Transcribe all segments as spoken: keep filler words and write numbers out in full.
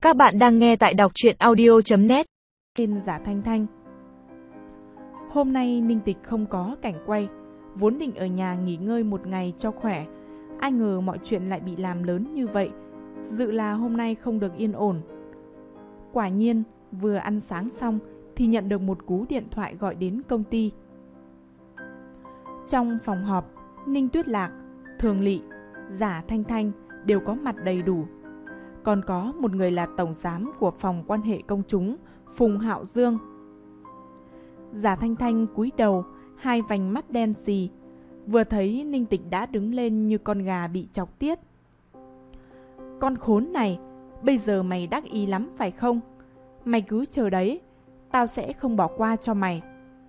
Các bạn đang nghe tại đọc truyện audio chấm net. Tên Giả Thanh Thanh. Hôm nay Ninh Tịch không có cảnh quay, vốn định ở nhà nghỉ ngơi một ngày cho khỏe. Ai ngờ mọi chuyện lại bị làm lớn như vậy, dự là hôm nay không được yên ổn. Quả nhiên, vừa ăn sáng xong thì nhận được một cú điện thoại gọi đến công ty. Trong phòng họp, Ninh Tuyết Lạc, Thường Lị, Giả Thanh Thanh đều có mặt đầy đủ. Còn có một người là tổng giám của phòng quan hệ công chúng, Phùng Hạo Dương. Giả Thanh Thanh cúi đầu, hai vành mắt đen xì. Vừa thấy Ninh Tịch đã đứng lên như con gà bị chọc tiết. Con khốn này, bây giờ mày đắc ý lắm phải không? Mày cứ chờ đấy, tao sẽ không bỏ qua cho mày.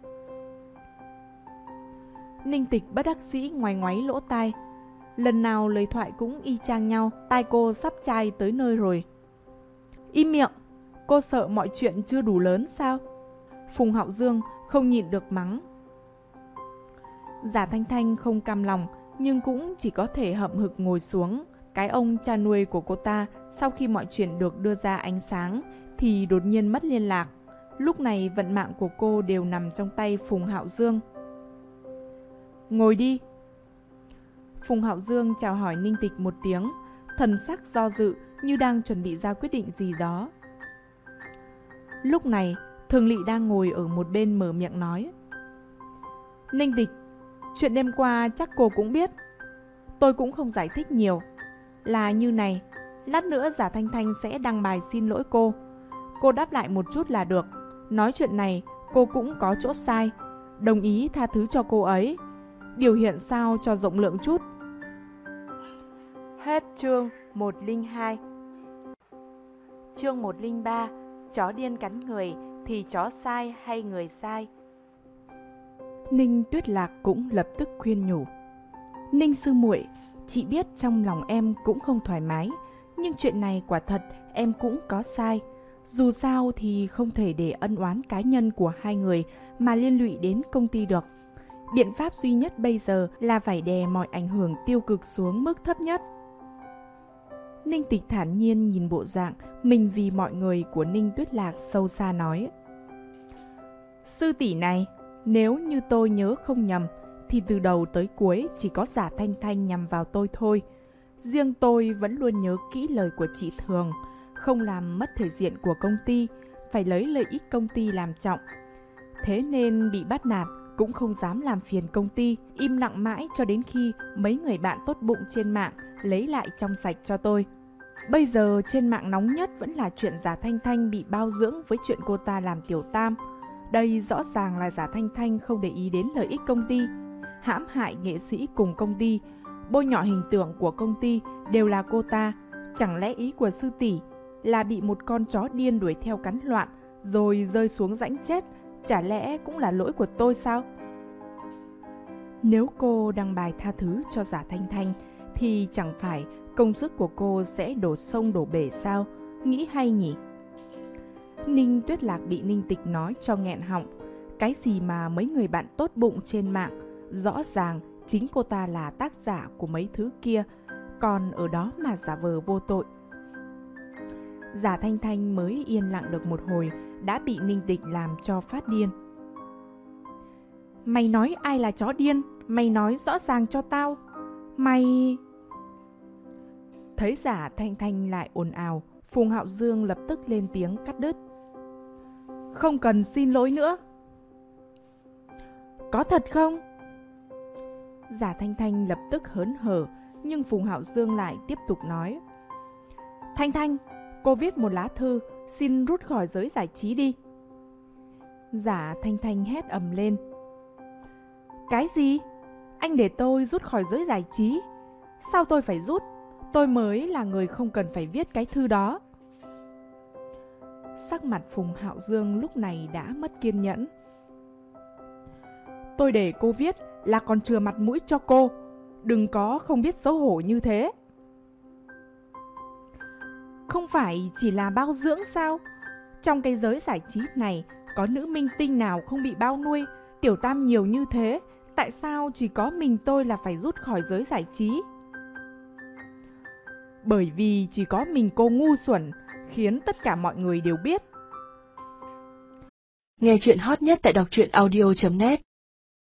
Ninh Tịch bất đắc dĩ ngoáy ngoáy lỗ tai. Lần nào lời thoại cũng y chang nhau, tai cô sắp chai tới nơi rồi. Im miệng, cô sợ mọi chuyện chưa đủ lớn sao? Phùng Hạo Dương không nhịn được mắng. Giả Thanh Thanh không cam lòng, nhưng cũng chỉ có thể hậm hực ngồi xuống. Cái ông cha nuôi của cô ta sau khi mọi chuyện được đưa ra ánh sáng thì đột nhiên mất liên lạc. Lúc này vận mạng của cô đều nằm trong tay Phùng Hạo Dương. Ngồi đi. Phùng Hạo Dương chào hỏi Ninh Tịch một tiếng, thần sắc do dự như đang chuẩn bị ra quyết định gì đó. Lúc này, Thường Lị đang ngồi ở một bên mở miệng nói. Ninh Tịch, chuyện đêm qua chắc cô cũng biết. Tôi cũng không giải thích nhiều. Là như này, lát nữa Giả Thanh Thanh sẽ đăng bài xin lỗi cô. Cô đáp lại một chút là được. Nói chuyện này, cô cũng có chỗ sai. Đồng ý tha thứ cho cô ấy. Biểu hiện sao cho rộng lượng chút. Hết chương một không hai. Chương một không ba. Chó điên cắn người thì chó sai hay người sai? Ninh Tuyết Lạc cũng lập tức khuyên nhủ. Ninh sư muội, chị biết trong lòng em cũng không thoải mái, nhưng chuyện này quả thật em cũng có sai. Dù sao thì không thể để ân oán cá nhân của hai người mà liên lụy đến công ty được. Biện pháp duy nhất bây giờ là phải đè mọi ảnh hưởng tiêu cực xuống mức thấp nhất. Ninh Tịch thản nhiên nhìn bộ dạng mình vì mọi người của Ninh Tuyết Lạc sâu xa nói. Sư tỷ này, nếu như tôi nhớ không nhầm, thì từ đầu tới cuối chỉ có Giả Thanh Thanh nhằm vào tôi thôi. Riêng tôi vẫn luôn nhớ kỹ lời của chị Thường, không làm mất thể diện của công ty, phải lấy lợi ích công ty làm trọng. Thế nên bị bắt nạt cũng không dám làm phiền công ty, im lặng mãi cho đến khi mấy người bạn tốt bụng trên mạng lấy lại trong sạch cho tôi. Bây giờ trên mạng nóng nhất vẫn là chuyện Giả Thanh Thanh bị bao dưỡng với chuyện cô ta làm tiểu tam. Đây rõ ràng là Giả Thanh Thanh không để ý đến lợi ích công ty, hãm hại nghệ sĩ cùng công ty, bôi nhọ hình tượng của công ty đều là cô ta. Chẳng lẽ ý của sư tỷ là bị một con chó điên đuổi theo cắn loạn rồi rơi xuống rãnh chết, chả lẽ cũng là lỗi của tôi sao? Nếu cô đăng bài tha thứ cho Giả Thanh Thanh thì chẳng phải công sức của cô sẽ đổ sông đổ bể sao? Nghĩ hay nhỉ? Ninh Tuyết Lạc bị Ninh Tịch nói cho nghẹn họng. Cái gì mà mấy người bạn tốt bụng trên mạng, rõ ràng chính cô ta là tác giả của mấy thứ kia, còn ở đó mà giả vờ vô tội. Giả Thanh Thanh mới yên lặng được một hồi đã bị Ninh Tịch làm cho phát điên. Mày nói ai là chó điên? Mày nói rõ ràng cho tao. Mày... Thấy Giả Thanh Thanh lại ồn ào, Phùng Hạo Dương lập tức lên tiếng cắt đứt. Không cần xin lỗi nữa. Có thật không? Giả Thanh Thanh lập tức hớn hở, nhưng Phùng Hạo Dương lại tiếp tục nói. Thanh Thanh, cô viết một lá thư, xin rút khỏi giới giải trí đi. Giả Thanh Thanh hét ầm lên. Cái gì? Anh để tôi rút khỏi giới giải trí? Sao tôi phải rút? Tôi mới là người không cần phải viết cái thư đó. Sắc mặt Phùng Hạo Dương lúc này đã mất kiên nhẫn. Tôi để cô viết là còn chừa mặt mũi cho cô. Đừng có không biết xấu hổ như thế. Không phải chỉ là bao dưỡng sao? Trong cái giới giải trí này có nữ minh tinh nào không bị bao nuôi, tiểu tam nhiều như thế, tại sao chỉ có mình tôi là phải rút khỏi giới giải trí? Bởi vì chỉ có mình cô ngu xuẩn, khiến tất cả mọi người đều biết. Nghe chuyện hot nhất tại đọc truyện audio chấm net